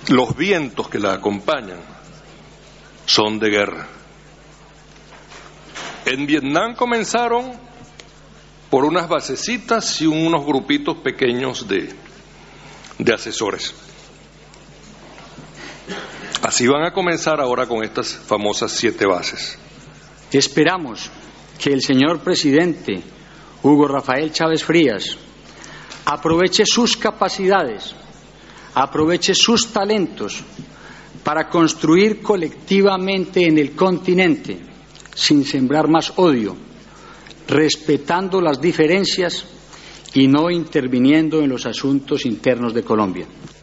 los vientos que la acompañan son de guerra. En Vietnam comenzaron por unas basecitas y unos grupitos pequeños de asesores. Así van a comenzar ahora con estas famosas 7 bases. Esperamos que el señor presidente Hugo Rafael Chávez Frías aproveche sus capacidades, aproveche sus talentos para construir colectivamente en el continente, sin sembrar más odio, respetando las diferencias y no interviniendo en los asuntos internos de Colombia.